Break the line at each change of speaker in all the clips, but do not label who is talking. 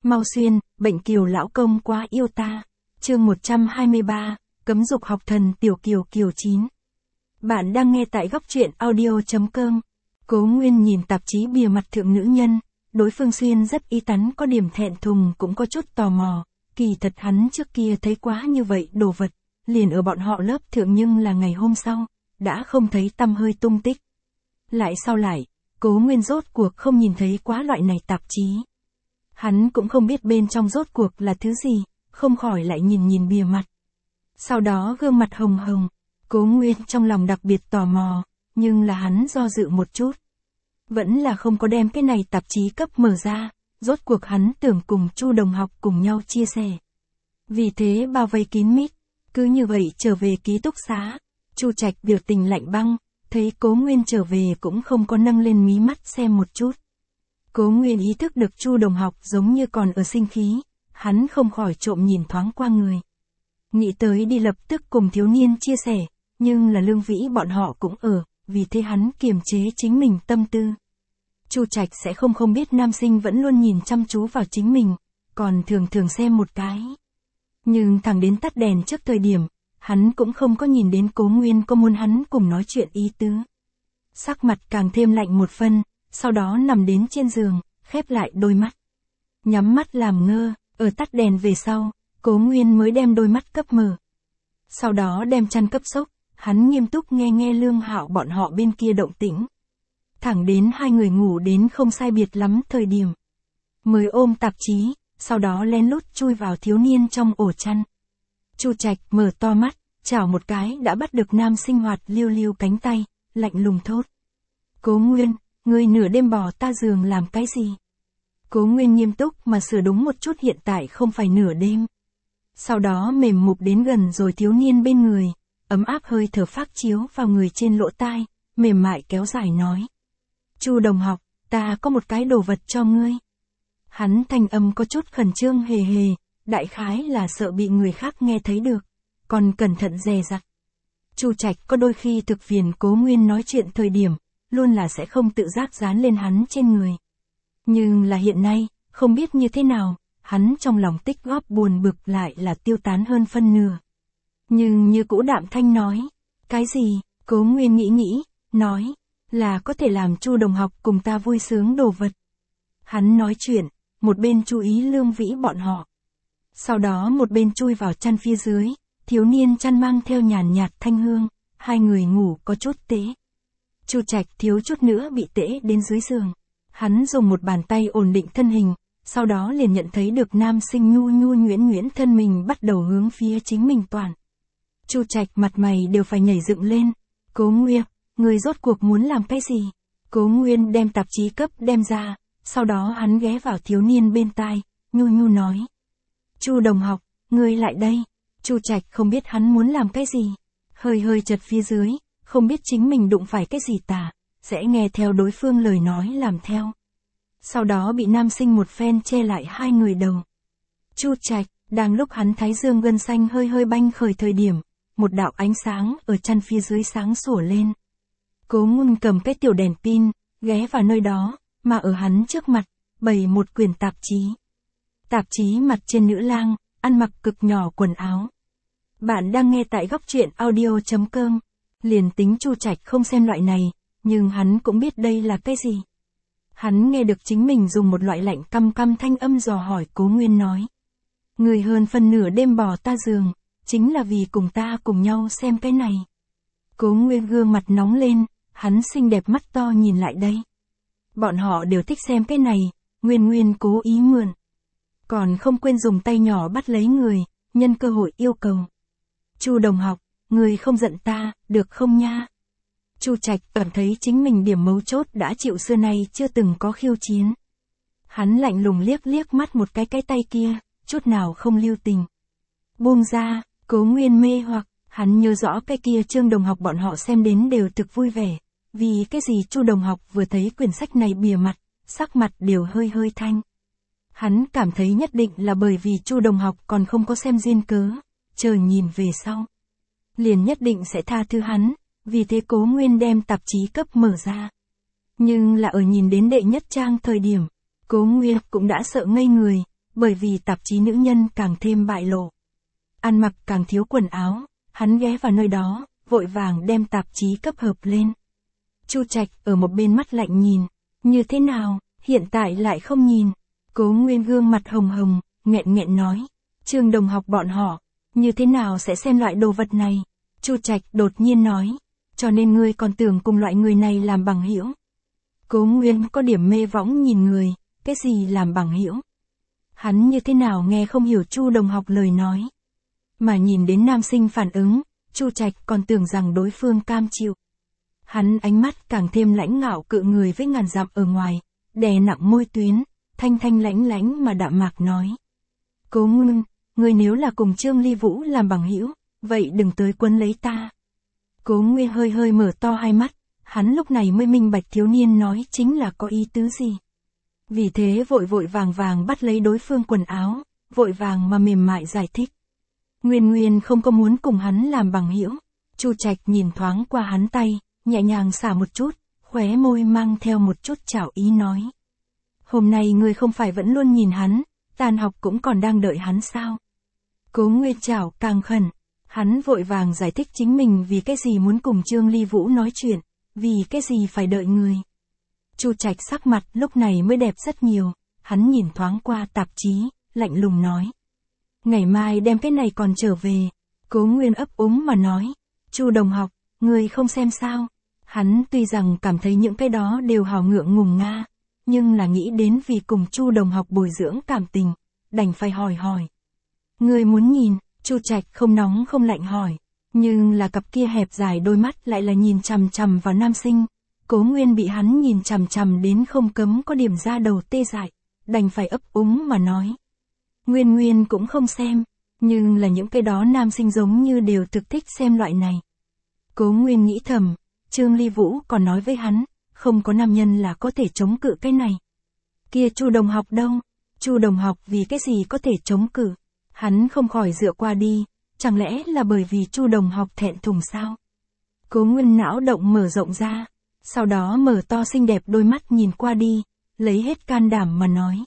Mau xuyên, bệnh kiều lão công quá yêu ta. Chương 123, cấm dục học thần tiểu kiều kiều 9. Bạn đang nghe tại góc truyện audio.com. Cố Nguyên nhìn tạp chí bìa mặt thượng nữ nhân, đối phương xuyên rất y tắn, có điểm thẹn thùng cũng có chút tò mò, kỳ thật hắn trước kia thấy quá như vậy đồ vật, liền ở bọn họ lớp thượng, nhưng là ngày hôm sau, đã không thấy tăm hơi tung tích. Sau lại, Cố Nguyên rốt cuộc không nhìn thấy quá loại này tạp chí. Hắn cũng không biết bên trong rốt cuộc là thứ gì, không khỏi lại nhìn bìa mặt. Sau đó gương mặt hồng hồng, Cố Nguyên trong lòng đặc biệt tò mò, nhưng là hắn do dự một chút. Vẫn là không có đem cái này tạp chí cấp mở ra, rốt cuộc hắn tưởng cùng Chu đồng học cùng nhau chia sẻ. Vì thế bao vây kín mít, cứ như vậy trở về ký túc xá. Chu Trạch biểu tình lạnh băng, thấy Cố Nguyên trở về cũng không có nâng lên mí mắt xem một chút. Cố Nguyên ý thức được Chu đồng học giống như còn ở sinh khí, hắn không khỏi trộm nhìn thoáng qua người. Nghĩ tới đi lập tức cùng thiếu niên chia sẻ, nhưng là Lương Vĩ bọn họ cũng ở, vì thế hắn kiềm chế chính mình tâm tư. Chu Trạch sẽ không biết nam sinh vẫn luôn nhìn chăm chú vào chính mình, còn thường xem một cái. Nhưng thẳng đến tắt đèn trước thời điểm, hắn cũng không có nhìn đến Cố Nguyên có muốn hắn cùng nói chuyện ý tứ. Sắc mặt càng thêm lạnh một phân, sau đó nằm đến trên giường, khép lại đôi mắt. Nhắm mắt làm ngơ, ở tắt đèn về sau, Cố Nguyên mới đem đôi mắt cấp mở. Sau đó đem chăn cấp xốc, hắn nghiêm túc nghe Lương Hạo bọn họ bên kia động tĩnh. Thẳng đến hai người ngủ đến không sai biệt lắm thời điểm. Mới ôm tạp chí, sau đó lén lút chui vào thiếu niên trong ổ chăn. Chu Trạch mở to mắt, chảo một cái đã bắt được nam sinh hoạt liêu cánh tay, lạnh lùng thốt. Cố Nguyên, ngươi nửa đêm bỏ ta giường làm cái gì? Cố Nguyên nghiêm túc mà sửa đúng một chút, hiện tại không phải nửa đêm. Sau đó mềm mục đến gần rồi thiếu niên bên người, ấm áp hơi thở phác chiếu vào người trên lỗ tai, mềm mại kéo dài nói. Chu đồng học, ta có một cái đồ vật cho ngươi. Hắn thanh âm có chút khẩn trương hề, đại khái là sợ bị người khác nghe thấy được, còn cẩn thận dè dặt. Chu Trạch có đôi khi thực phiền Cố Nguyên nói chuyện thời điểm, luôn là sẽ không tự giác dán lên hắn trên người. Nhưng là hiện nay, không biết như thế nào, hắn trong lòng tích góp buồn bực lại là tiêu tán hơn phân nửa. Nhưng như cũ đạm thanh nói, cái gì? Cố Nguyên nghĩ, nói, là có thể làm Chu đồng học cùng ta vui sướng đồ vật. Hắn nói chuyện, một bên chú ý Lương Vĩ bọn họ. Sau đó một bên chui vào chăn phía dưới, thiếu niên chăn mang theo nhàn nhạt thanh hương, hai người ngủ có chút tễ. Chu Trạch thiếu chút nữa bị tễ đến dưới giường. Hắn dùng một bàn tay ổn định thân hình, sau đó liền nhận thấy được nam sinh nhu nhuyễn thân mình bắt đầu hướng phía chính mình toàn. Chu Trạch mặt mày đều phải nhảy dựng lên. Cố Nguyên, người rốt cuộc muốn làm cái gì? Cố Nguyên đem tạp chí cấp đem ra, sau đó hắn ghé vào thiếu niên bên tai, nhu nói. Chu đồng học, ngươi lại đây. Chu Trạch không biết hắn muốn làm cái gì, hơi chật phía dưới, không biết chính mình đụng phải cái gì sẽ nghe theo đối phương lời nói làm theo. Sau đó bị nam sinh một phen che lại hai người đầu. Chu Trạch, đang lúc hắn thái dương gân xanh hơi banh khởi thời điểm, một đạo ánh sáng ở chăn phía dưới sáng sủa lên. Cố Nguyên cầm cái tiểu đèn pin, ghé vào nơi đó, mà ở hắn trước mặt, bày một quyển tạp chí. Tạp chí mặt trên nữ lang, ăn mặc cực nhỏ quần áo. Bạn đang nghe tại góc truyện audio.com. Liền tính Chu Trạch không xem loại này, nhưng hắn cũng biết đây là cái gì. Hắn nghe được chính mình dùng một loại lạnh căm thanh âm dò hỏi Cố Nguyên nói. Người hơn phân nửa đêm bỏ ta giường, chính là vì cùng ta cùng nhau xem cái này. Cố Nguyên gương mặt nóng lên, hắn xinh đẹp mắt to nhìn lại đây. Bọn họ đều thích xem cái này, Nguyên cố ý mượn. Còn không quên dùng tay nhỏ bắt lấy người, nhân cơ hội yêu cầu. Chu đồng học, người không giận ta, được không nha? Chu Trạch cảm thấy chính mình điểm mấu chốt đã chịu xưa nay chưa từng có khiêu chiến. Hắn lạnh lùng liếc mắt một cái tay kia, chút nào không lưu tình. Buông ra, Cố Nguyên mê hoặc, hắn nhớ rõ cái kia Trương đồng học bọn họ xem đến đều thực vui vẻ. Vì cái gì Chu đồng học vừa thấy quyển sách này bìa mặt, sắc mặt đều hơi thanh. Hắn cảm thấy nhất định là bởi vì Chu đồng học còn không có xem duyên cớ, chờ nhìn về sau. Liền nhất định sẽ tha thứ hắn, vì thế Cố Nguyên đem tạp chí cấp mở ra. Nhưng là ở nhìn đến đệ nhất trang thời điểm, Cố Nguyên cũng đã sợ ngây người, bởi vì tạp chí nữ nhân càng thêm bại lộ. Ăn mặc càng thiếu quần áo, hắn ghé vào nơi đó, vội vàng đem tạp chí cấp hợp lên. Chu Trạch ở một bên mắt lạnh nhìn, như thế nào, hiện tại lại không nhìn. Cố Nguyên gương mặt hồng hồng, nghẹn nghẹn nói, Trương đồng học bọn họ, như thế nào sẽ xem loại đồ vật này? Chu Trạch đột nhiên nói, cho nên ngươi còn tưởng cùng loại người này làm bằng hữu. Cố Nguyên có điểm mê võng nhìn người, cái gì làm bằng hữu? Hắn như thế nào nghe không hiểu Chu đồng học lời nói. Mà nhìn đến nam sinh phản ứng, Chu Trạch còn tưởng rằng đối phương cam chịu. Hắn ánh mắt càng thêm lãnh ngạo cự người với ngàn dặm ở ngoài, đè nặng môi tuyến, thanh thanh lãnh lãnh mà đạm mạc nói. Cố Nguyên, ngươi nếu là cùng Trương Ly Vũ làm bằng hữu, vậy đừng tới quấn lấy ta. Cố Nguyên hơi hơi mở to hai mắt, hắn lúc này mới minh bạch thiếu niên nói chính là có ý tứ gì. Vì thế vội vội vàng vàng bắt lấy đối phương quần áo, vội vàng mà mềm mại giải thích. Nguyên không có muốn cùng hắn làm bằng hữu. Chu Trạch nhìn thoáng qua hắn tay, nhẹ nhàng xả một chút, khóe môi mang theo một chút chảo ý nói. Hôm nay ngươi không phải vẫn luôn nhìn hắn, tan học cũng còn đang đợi hắn sao? Cố Nguyên chảo càng khẩn, hắn vội vàng giải thích chính mình vì cái gì muốn cùng Trương Ly Vũ nói chuyện, vì cái gì phải đợi người. Chu Trạch sắc mặt lúc này mới đẹp rất nhiều, hắn nhìn thoáng qua tạp chí, lạnh lùng nói. Ngày mai đem cái này còn trở về. Cố Nguyên ấp úng mà nói. Chu đồng học, người không xem sao? Hắn tuy rằng cảm thấy những cái đó đều hào ngượng ngùng nga, nhưng là nghĩ đến vì cùng Chu đồng học bồi dưỡng cảm tình, đành phải hỏi. Người muốn nhìn? Chu Trạch không nóng không lạnh hỏi, nhưng là cặp kia hẹp dài đôi mắt lại là nhìn chằm chằm vào nam sinh. Cố Nguyên bị hắn nhìn chằm chằm đến không cấm có điểm ra đầu tê dại, đành phải ấp úng mà nói. Nguyên cũng không xem, nhưng là những cái đó nam sinh giống như đều thực thích xem loại này. Cố Nguyên nghĩ thầm, Trương Ly Vũ còn nói với hắn, không có nam nhân là có thể chống cự cái này. Kia Chu đồng học đâu? Chu đồng học vì cái gì có thể chống cự? Hắn không khỏi dựa qua đi, chẳng lẽ là bởi vì Chu đồng học thẹn thùng sao? Cố Nguyên não động mở rộng ra, sau đó mở to xinh đẹp đôi mắt nhìn qua đi, lấy hết can đảm mà nói.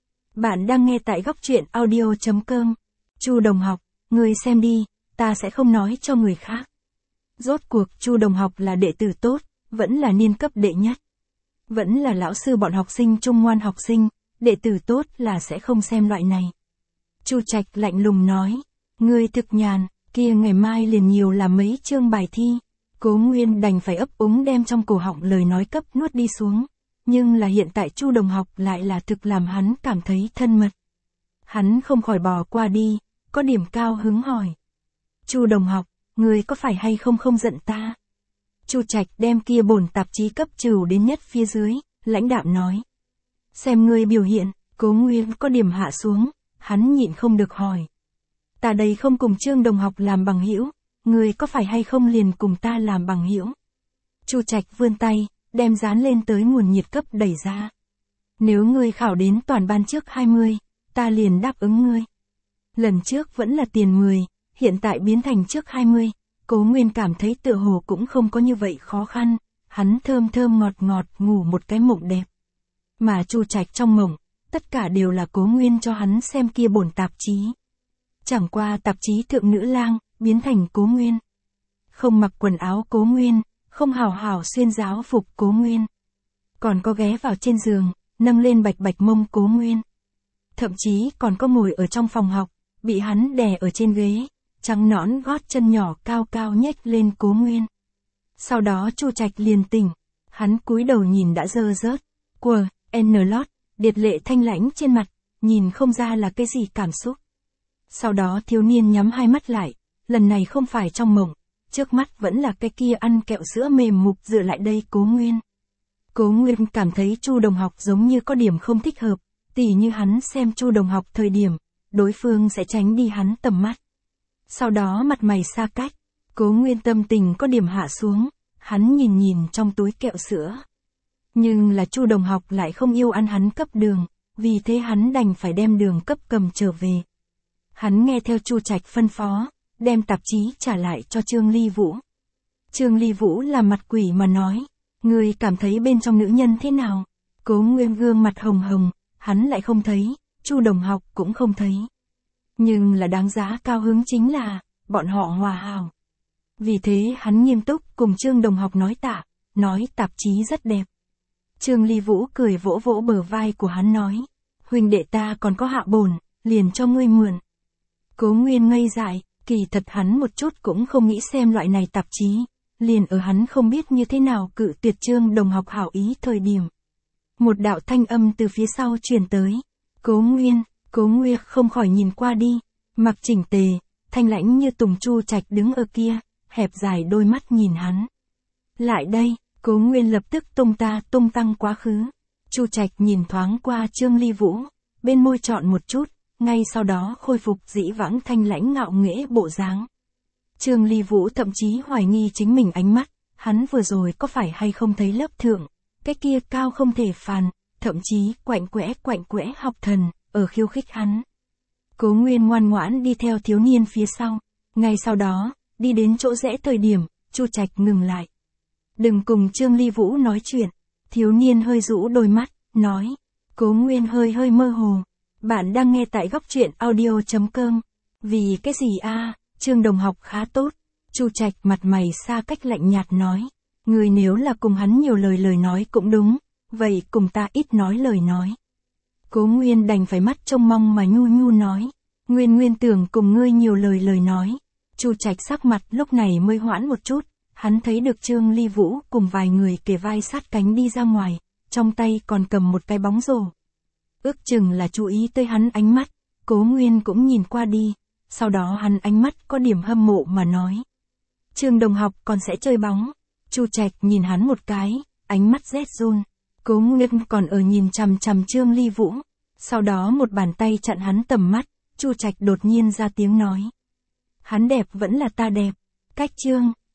Bạn đang nghe tại góc truyện audio.com. Chu đồng học, người xem đi, ta sẽ không nói cho người khác. Rốt cuộc Chu đồng học là đệ tử tốt, vẫn là niên cấp đệ nhất. Vẫn là lão sư bọn học sinh trung ngoan học sinh, đệ tử tốt là sẽ không xem loại này. Chu Trạch lạnh lùng nói, ngươi thực nhàn, kia ngày mai liền nhiều làm mấy chương bài thi. Cố Nguyên đành phải ấp úng đem trong cổ họng lời nói cấp nuốt đi xuống. Nhưng là hiện tại Chu đồng học lại là thực làm hắn cảm thấy thân mật. Hắn không khỏi bò qua đi, có điểm cao hứng hỏi. Chu đồng học, người có phải hay không giận ta? Chu Trạch đem kia bổn tạp chí cấp trừ đến nhất phía dưới, lãnh đạm nói. Xem ngươi biểu hiện, Cố Nguyên có điểm hạ xuống, hắn nhịn không được hỏi. Ta đây không cùng Trương đồng học làm bằng hữu, ngươi có phải hay không liền cùng ta làm bằng hữu? Chu Trạch vươn tay, đem dán lên tới nguồn nhiệt cấp đẩy ra. Nếu ngươi khảo đến toàn ban trước 20, ta liền đáp ứng ngươi. Lần trước vẫn là tiền 10, hiện tại biến thành trước 20, Cố Nguyên cảm thấy tựa hồ cũng không có như vậy khó khăn, hắn thơm thơm ngọt ngọt ngủ một cái mộng đẹp. Mà Chu Trạch trong mộng, tất cả đều là Cố Nguyên cho hắn xem kia bổn tạp chí. Chẳng qua tạp chí thượng nữ lang, biến thành Cố Nguyên. Không mặc quần áo Cố Nguyên, không hào hào xuyên giáo phục Cố Nguyên. Còn có ghé vào trên giường, nâng lên bạch bạch mông Cố Nguyên. Thậm chí còn có ngồi ở trong phòng học, bị hắn đè ở trên ghế, trắng nõn gót chân nhỏ cao cao nhếch lên Cố Nguyên. Sau đó Chu Trạch liền tỉnh, hắn cúi đầu nhìn đã dơ rớt, lót, điệt lệ thanh lãnh trên mặt, nhìn không ra là cái gì cảm xúc. Sau đó thiếu niên nhắm hai mắt lại, lần này không phải trong mộng, trước mắt vẫn là cái kia ăn kẹo sữa mềm mục dựa lại đây Cố Nguyên. Cố Nguyên cảm thấy Chu đồng học giống như có điểm không thích hợp, tỉ như hắn xem Chu đồng học thời điểm, đối phương sẽ tránh đi hắn tầm mắt. Sau đó mặt mày xa cách, Cố Nguyên tâm tình có điểm hạ xuống, hắn nhìn nhìn trong túi kẹo sữa. Nhưng là Chu đồng học lại không yêu ăn hắn cấp đường, vì thế hắn đành phải đem đường cấp cầm trở về. Hắn nghe theo Chu Trạch phân phó, đem tạp chí trả lại cho Trương Ly Vũ. Trương Ly Vũ làm mặt quỷ mà nói, ngươi cảm thấy bên trong nữ nhân thế nào? Cố Nguyên gương mặt hồng hồng, hắn lại không thấy, Chu Đồng Học cũng không thấy. Nhưng là đáng giá cao hứng chính là, bọn họ hòa hảo. Vì thế hắn nghiêm túc cùng Trương Đồng Học nói tạ, nói tạp chí rất đẹp. Trương Ly Vũ cười vỗ vỗ bờ vai của hắn nói, huynh đệ ta còn có hạ bổn, liền cho ngươi mượn. Cố Nguyên ngây dại, kỳ thật hắn một chút cũng không nghĩ xem loại này tạp chí, liền ở hắn không biết như thế nào cự tuyệt Trương Đồng Học hảo ý thời điểm. Một đạo thanh âm từ phía sau truyền tới, Cố Nguyên không khỏi nhìn qua đi, mặc chỉnh tề, thanh lãnh như tùng Chu Trạch đứng ở kia, hẹp dài đôi mắt nhìn hắn. Lại đây, Cố Nguyên lập tức tung tăng quá khứ. Chu Trạch nhìn thoáng qua Trương Ly Vũ, bên môi chọn một chút, ngay sau đó khôi phục dĩ vãng thanh lãnh ngạo nghễ bộ dáng. Trương Ly Vũ thậm chí hoài nghi chính mình ánh mắt, hắn vừa rồi có phải hay không thấy lớp thượng, cái kia cao không thể phàn, thậm chí quạnh quẽ học thần, ở khiêu khích hắn. Cố Nguyên ngoan ngoãn đi theo thiếu niên phía sau, ngay sau đó, đi đến chỗ rẽ thời điểm, Chu Trạch ngừng lại. Đừng cùng Trương Ly Vũ nói chuyện, thiếu niên hơi rũ đôi mắt, nói. Cố Nguyên hơi mơ hồ, bạn đang nghe tại góc truyện audio.com, vì cái gì a? Trương Đồng Học khá tốt. Chu Trạch mặt mày xa cách lạnh nhạt nói, người nếu là cùng hắn nhiều lời nói cũng đúng, vậy cùng ta ít nói lời nói. Cố Nguyên đành phải mắt trông mong mà nhu nói, Nguyên tưởng cùng ngươi nhiều lời nói. Chu Trạch sắc mặt lúc này mới hoãn một chút, hắn thấy được Trương Ly Vũ cùng vài người kề vai sát cánh đi ra ngoài, trong tay còn cầm một cái bóng rổ. Ước chừng là chú ý tới hắn ánh mắt, Cố Nguyên cũng nhìn qua đi, sau đó hắn ánh mắt có điểm hâm mộ mà nói. Trương Đồng Học còn sẽ chơi bóng. Chu Trạch nhìn hắn một cái, ánh mắt rét run. Cố Nguyên còn ở nhìn chằm Trương Ly Vũ, sau đó một bàn tay chặn hắn tầm mắt, Chu Trạch đột nhiên ra tiếng nói. Hắn đẹp vẫn là ta đẹp, cách Trương